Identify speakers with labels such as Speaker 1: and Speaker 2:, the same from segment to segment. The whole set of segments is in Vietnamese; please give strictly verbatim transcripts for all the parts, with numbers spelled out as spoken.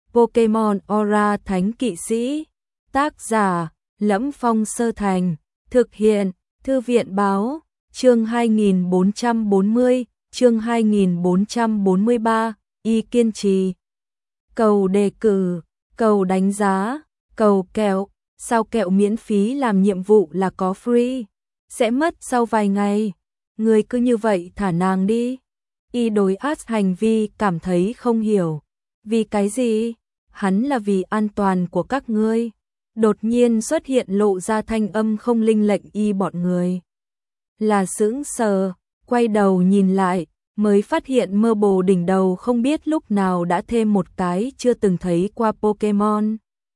Speaker 1: Pokemon Aura Thánh Kỵ Sĩ. Tác giả: Lẫm Phong Sơ Thành. Thực hiện: Thư viện báo. Chương hai nghìn bốn trăm bốn mươi, chương hai nghìn bốn trăm bốn mươi ba, y kiên trì. Cầu đề cử, cầu đánh giá, cầu kẹo, sao kẹo miễn phí làm nhiệm vụ là có free, sẽ mất sau vài ngày. Người cứ như vậy thả nàng đi. Y đối Ash hành vi cảm thấy không hiểu. Vì cái gì? Hắn là vì an toàn của các ngươi. Đột nhiên xuất hiện lộ ra thanh âm không linh lệnh y bọn người. Là sững sờ, quay đầu nhìn lại, mới phát hiện mơ bồ đỉnh đầu không biết lúc nào đã thêm một cái chưa từng thấy qua Pokemon.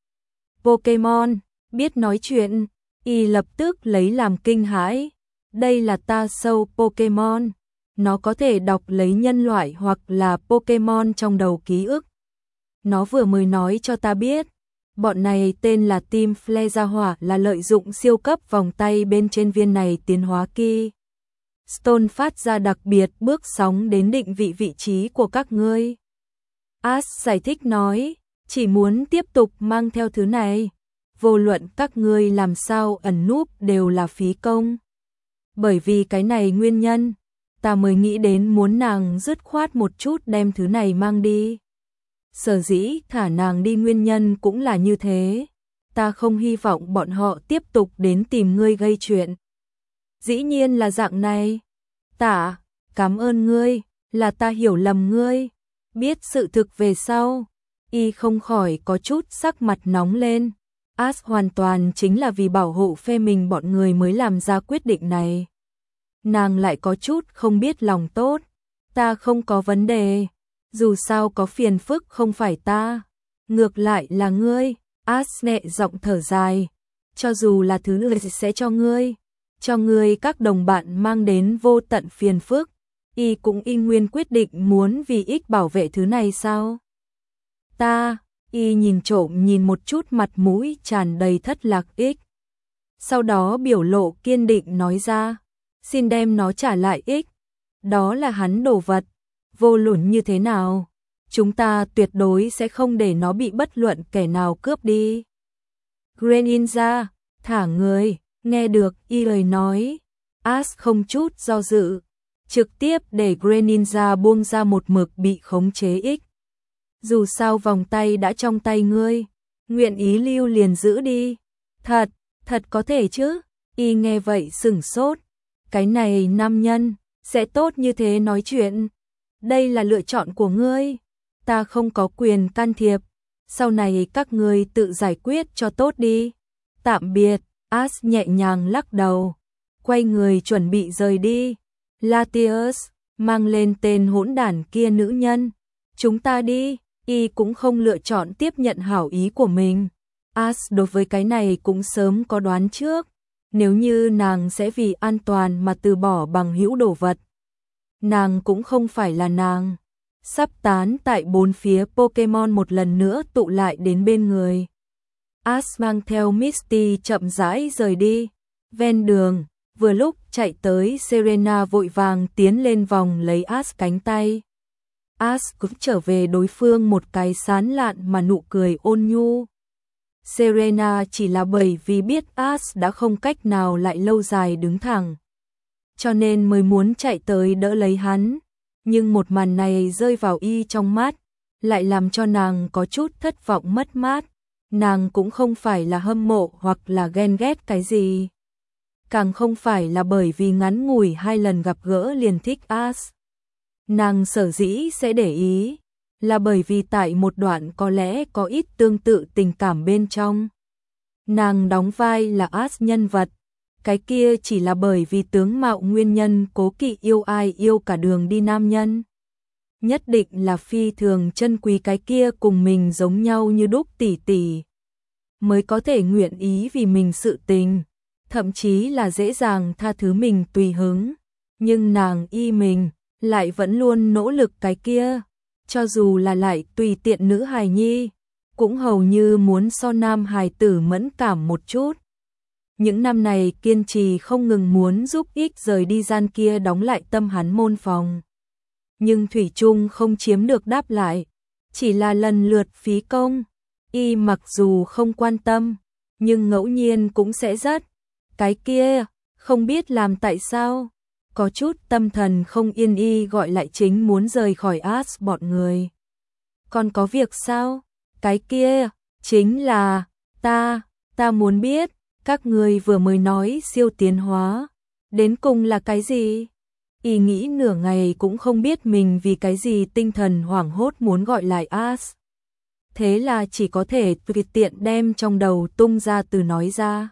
Speaker 1: Pokemon, biết nói chuyện, y lập tức lấy làm kinh hãi. Đây là ta sâu Pokemon, nó có thể đọc lấy nhân loại hoặc là Pokemon trong đầu ký ức. Nó vừa mới nói cho ta biết, bọn này tên là Team Flare Hỏa là lợi dụng siêu cấp vòng tay bên trên viên này tiến hóa Ki Stone phát ra đặc biệt bước sóng đến định vị vị trí của các ngươi. Ash giải thích nói, chỉ muốn tiếp tục mang theo thứ này, vô luận các ngươi làm sao ẩn núp đều là phí công. Bởi vì cái này nguyên nhân, ta mới nghĩ đến muốn nàng dứt khoát một chút đem thứ này mang đi. Sở dĩ thả nàng đi nguyên nhân cũng là như thế. Ta không hy vọng bọn họ tiếp tục đến tìm ngươi gây chuyện. Dĩ nhiên là dạng này. Tả, cảm ơn ngươi, là ta hiểu lầm ngươi. Biết sự thực về sau, y không khỏi có chút sắc mặt nóng lên. Ash hoàn toàn chính là vì bảo hộ phe mình bọn người mới làm ra quyết định này. Nàng lại có chút không biết lòng tốt. Ta không có vấn đề. Dù sao có phiền phức không phải ta, ngược lại là ngươi. Ash nhẹ giọng thở dài. Cho dù là thứ người sẽ cho ngươi, cho ngươi các đồng bạn mang đến vô tận phiền phức, y cũng y nguyên quyết định muốn vì ích bảo vệ thứ này sao? Ta, y nhìn trộm nhìn một chút mặt mũi tràn đầy thất lạc ích. Sau đó biểu lộ kiên định nói ra, xin đem nó trả lại ích. Đó là hắn đồ vật. Vô luận như thế nào, chúng ta tuyệt đối sẽ không để nó bị bất luận kẻ nào cướp đi. Greninja, thả người, nghe được y lời nói, Ash không chút do dự, trực tiếp để Greninja buông ra một mực bị khống chế ích. Dù sao vòng tay đã trong tay ngươi, nguyện ý lưu liền giữ đi. Thật, thật có thể chứ? Y nghe vậy sửng sốt, cái này nam nhân, sẽ tốt như thế nói chuyện. Đây là lựa chọn của ngươi, ta không có quyền can thiệp, sau này các ngươi tự giải quyết cho tốt đi. Tạm biệt. Ash nhẹ nhàng lắc đầu, quay người chuẩn bị rời đi. Latios, mang lên tên hỗn đản kia nữ nhân, chúng ta đi. Y cũng không lựa chọn tiếp nhận hảo ý của mình. Ash đối với cái này cũng sớm có đoán trước, nếu như nàng sẽ vì an toàn mà từ bỏ bằng hữu đồ vật, nàng cũng không phải là nàng. Sắp tán tại bốn phía Pokemon một lần nữa tụ lại đến bên người. Ash mang theo Misty chậm rãi rời đi. Ven đường, vừa lúc chạy tới Serena vội vàng tiến lên vòng lấy Ash cánh tay. Ash cũng trở về đối phương một cái sán lạn mà nụ cười ôn nhu. Serena chỉ là bởi vì biết Ash đã không cách nào lại lâu dài đứng thẳng, cho nên mới muốn chạy tới đỡ lấy hắn. Nhưng một màn này rơi vào y trong mắt, lại làm cho nàng có chút thất vọng mất mát. Nàng cũng không phải là hâm mộ hoặc là ghen ghét cái gì, càng không phải là bởi vì ngắn ngủi hai lần gặp gỡ liền thích Ash. Nàng sở dĩ sẽ để ý, là bởi vì tại một đoạn có lẽ có ít tương tự tình cảm bên trong. Nàng đóng vai là Ash nhân vật, cái kia chỉ là bởi vì tướng mạo nguyên nhân cố kỵ yêu ai yêu cả đường đi nam nhân. Nhất định là phi thường chân quý cái kia cùng mình giống nhau như đúc tỷ tỷ, mới có thể nguyện ý vì mình sự tình, thậm chí là dễ dàng tha thứ mình tùy hứng. Nhưng nàng y mình, lại vẫn luôn nỗ lực cái kia, cho dù là lại tùy tiện nữ hài nhi, cũng hầu như muốn so nam hài tử mẫn cảm một chút. Những năm này kiên trì không ngừng muốn giúp ích rời đi gian kia đóng lại tâm hắn môn phòng. Nhưng thủy chung không chiếm được đáp lại. chỉ là lần lượt phí công. Y mặc dù không quan tâm, nhưng ngẫu nhiên cũng sẽ rất. Cái kia, không biết làm tại sao. Có chút tâm thần không yên y gọi lại chính muốn rời khỏi As bọn người. Còn có việc sao? Cái kia, chính là, ta, ta muốn biết, các người vừa mới nói siêu tiến hóa. Đến cùng là cái gì? Y nghĩ nửa ngày cũng không biết mình vì cái gì tinh thần hoảng hốt muốn gọi lại As. Thế là chỉ có thể tùy tiện đem trong đầu tung ra từ nói ra.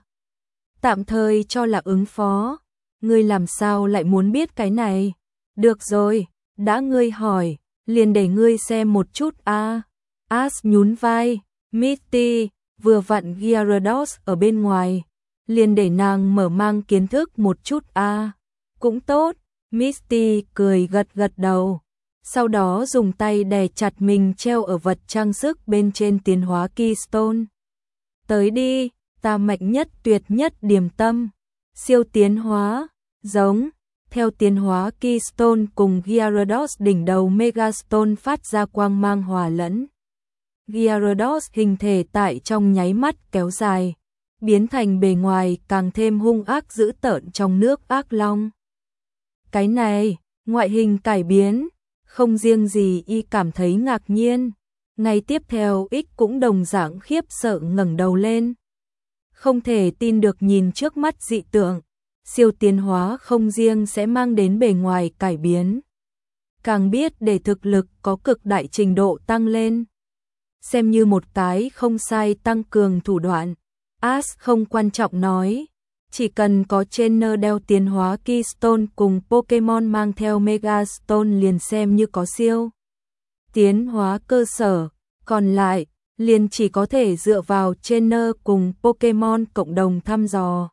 Speaker 1: Tạm thời cho là ứng phó. Ngươi làm sao lại muốn biết cái này? Được rồi, đã ngươi hỏi, liền để ngươi xem một chút a. À. As nhún vai, Misty, vừa vặn Gyarados ở bên ngoài, liền để nàng mở mang kiến thức một chút a. À. Cũng tốt, Misty cười gật gật đầu. Sau đó dùng tay đè chặt mình treo ở vật trang sức bên trên tiến hóa Keystone. Tới đi, ta mạnh nhất tuyệt nhất điềm tâm. Siêu tiến hóa, giống, theo tiến hóa Keystone cùng Gyarados đỉnh đầu Megastone phát ra quang mang hòa lẫn. Gyarados hình thể tại trong nháy mắt kéo dài, biến thành bề ngoài càng thêm hung ác dữ tợn trong nước ác long. Cái này, ngoại hình cải biến, không riêng gì y cảm thấy ngạc nhiên, ngay tiếp theo X cũng đồng dạng khiếp sợ ngẩng đầu lên. Không thể tin được nhìn trước mắt dị tượng, siêu tiến hóa không riêng sẽ mang đến bề ngoài cải biến, càng biết để thực lực có cực đại trình độ tăng lên. Xem như một cái không sai tăng cường thủ đoạn, As không quan trọng nói, chỉ cần có trainer đeo tiến hóa Keystone cùng Pokemon mang theo Megastone liền xem như có siêu tiến hóa cơ sở, còn lại liền chỉ có thể dựa vào trainer cùng Pokemon cộng đồng thăm dò.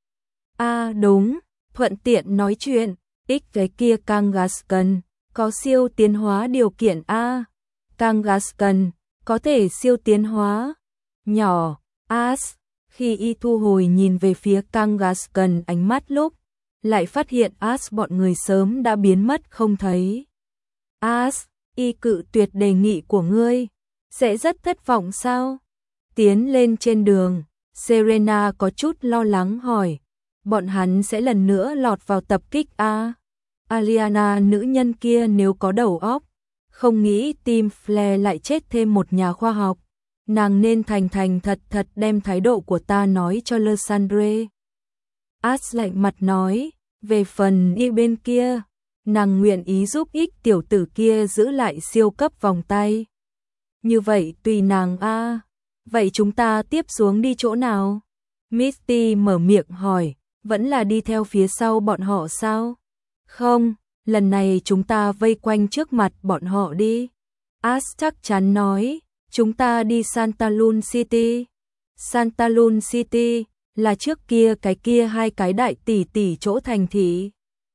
Speaker 1: À đúng, thuận tiện nói chuyện, X cái kia Kangaskhan có siêu tiến hóa điều kiện A. Kangaskhan có thể siêu tiến hóa. Nhỏ, As, khi y thu hồi nhìn về phía Kangaskhan ánh mắt lúc, lại phát hiện As bọn người sớm đã biến mất không thấy. As, y cự tuyệt đề nghị của ngươi, sẽ rất thất vọng sao? Tiến lên trên đường, Serena có chút lo lắng hỏi, bọn hắn sẽ lần nữa lọt vào tập kích A. Aliana nữ nhân kia nếu có đầu óc, không nghĩ Team Flare lại chết thêm một nhà khoa học. Nàng nên thành thành thật thật đem thái độ của ta nói cho Lysandre. As lạnh mặt nói, về phần y bên kia, nàng nguyện ý giúp ích tiểu tử kia giữ lại siêu cấp vòng tay. Như vậy tùy nàng a. À. Vậy chúng ta tiếp xuống đi chỗ nào? Misty mở miệng hỏi, vẫn là đi theo phía sau bọn họ sao? Không, lần này chúng ta vây quanh trước mặt bọn họ đi. As chắc chắn nói, chúng ta đi Santa Luna City. Santa Luna City là trước kia cái kia hai cái đại tỷ tỷ chỗ thành thị.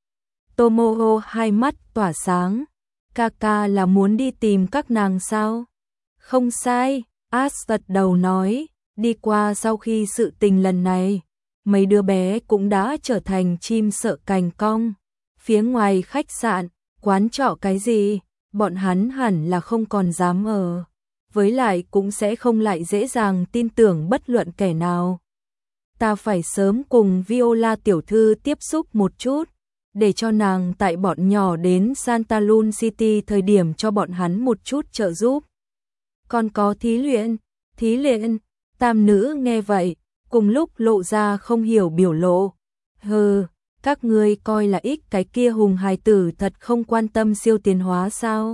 Speaker 1: Tomoho hai mắt tỏa sáng. Kaka là muốn đi tìm các nàng sao? Không sai, As gật đầu nói, đi qua sau khi sự tình lần này, mấy đứa bé cũng đã trở thành chim sợ cành cong. Phía ngoài khách sạn, quán trọ cái gì, bọn hắn hẳn là không còn dám ở. Với lại cũng sẽ không lại dễ dàng tin tưởng bất luận kẻ nào. Ta phải sớm cùng Viola tiểu thư tiếp xúc một chút, để cho nàng tại bọn nhỏ đến Santa Luna City thời điểm cho bọn hắn một chút trợ giúp. Còn có thí luyện, thí luyện, tam nữ nghe vậy, cùng lúc lộ ra không hiểu biểu lộ. Hừ, các ngươi coi là ích cái kia hùng hài tử thật không quan tâm siêu tiến hóa sao?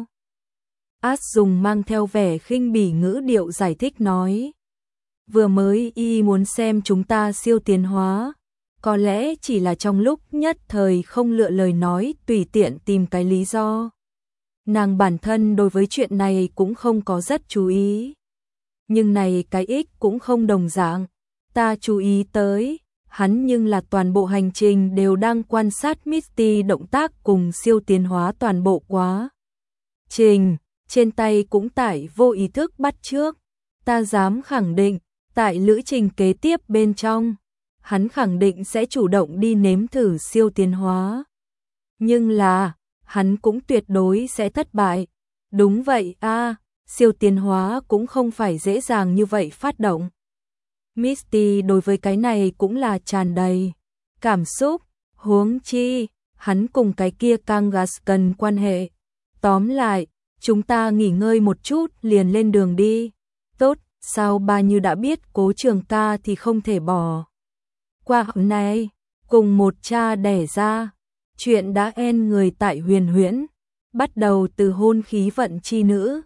Speaker 1: As dùng mang theo vẻ khinh bỉ ngữ điệu giải thích nói. Vừa mới y muốn xem chúng ta siêu tiến hóa, có lẽ chỉ là trong lúc nhất thời không lựa lời nói tùy tiện tìm cái lý do. Nàng bản thân đối với chuyện này cũng không có rất chú ý. Nhưng này cái ích cũng không đồng dạng. Ta chú ý tới, hắn nhưng là toàn bộ hành trình đều đang quan sát Misty động tác cùng siêu tiến hóa toàn bộ quá trình, trên tay cũng tải vô ý thức bắt trước. Ta dám khẳng định, tại lữ trình kế tiếp bên trong, hắn khẳng định sẽ chủ động đi nếm thử siêu tiến hóa. Nhưng là, hắn cũng tuyệt đối sẽ thất bại. Đúng vậy a, siêu tiến hóa cũng không phải dễ dàng như vậy phát động. Misty đối với cái này cũng là tràn đầy cảm xúc, huống chi, hắn cùng cái kia Kangas cần quan hệ. Tóm lại, chúng ta nghỉ ngơi một chút liền lên đường đi. Tốt, sao ba như đã biết Cố Trường Ca thì không thể bỏ qua hôm nay, cùng một cha đẻ ra. Chuyện đã end người tại Huyền Huyễn, bắt đầu từ hôn khí vận chi nữ.